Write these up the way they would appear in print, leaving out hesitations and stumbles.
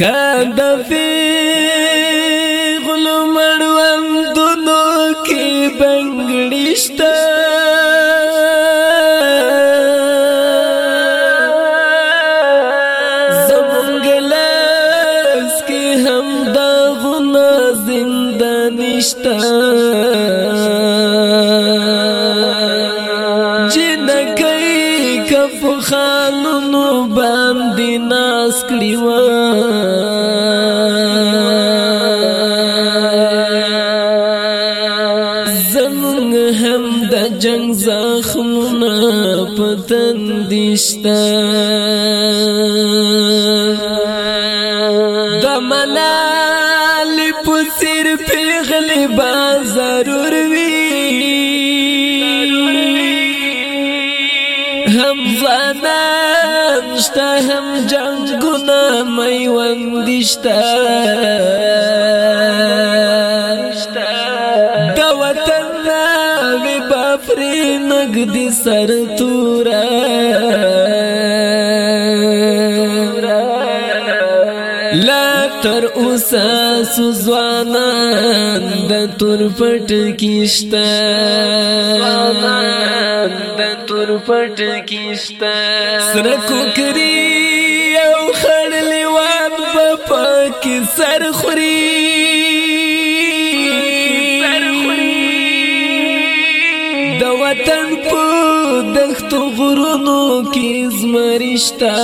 کدفی غلو مړوم دونو کې بنګړشتا زمونږ لاس کې هم دا غنا زنده نشتا جنکۍ کف خانونو باندې ناس کړي و زمونږ هم د جنگ زخمونه پتن دشتا د ملالې په څېر پیغلې به ضرور وي هم ځوانان شته هم جنګونه میوند شته د وطن ناوې به پرې نږدې سر توره لا تر اوسه سو ځوانان د تور پټ کې شته سره کوکري او خړ لیوان په پاکي سر خوري د وطن په دښتو غرونو کې زمرشتا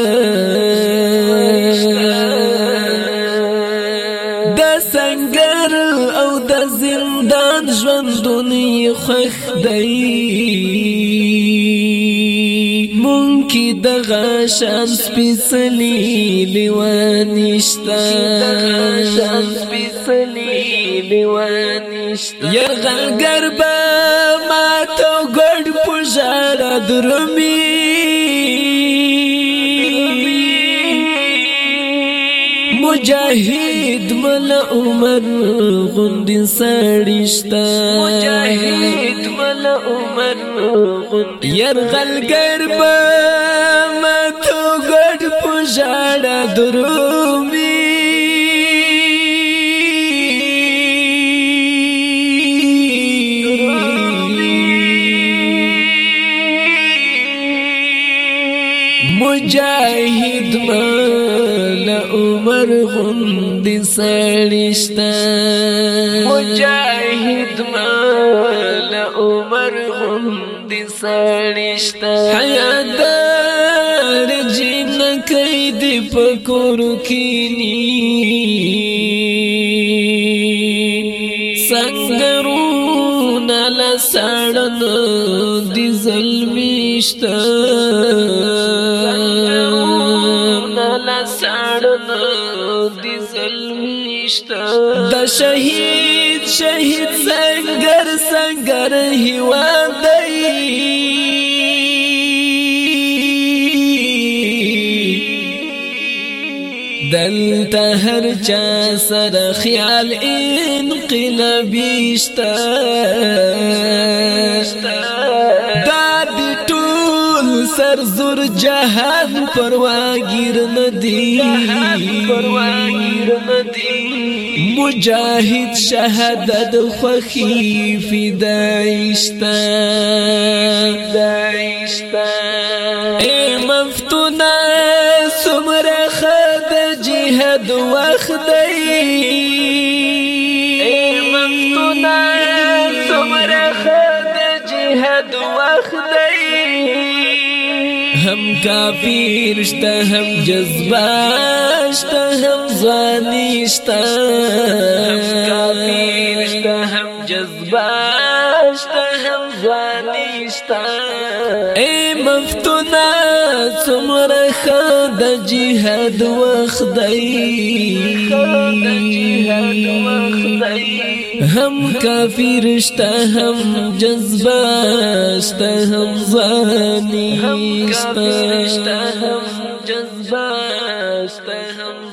د سنگر او د زندان ژوندونی خوښ دی مونږ دغه شان سپېڅلي لیوانشتا یرغلګر به ماته ګډ په ژړا درومي مجاهد مل عمر غوندې سړی شته یرغلګر به ماته ګډ په ژړا درومي مجاهد مل عمر غوندې سړی شته حیادار جنکۍ دې په کور کښېني سنګرونه له ساړنو دې زلمي شته د شهید سنگر هیواد دی دلته هر چا سره خیال انقلابي شته دا د ټول سر زور جهان پرواګیر ندی مجاهد شهادت خوخی فدایشتا اے مفتونا سمره خد جهاد وخت هم کافر شته هم جذبه شته هم ځواني شته اے مفتونا څومره ښه د جهاد وخت دی هم کافر شته هم جذبه شته هم ځواني شته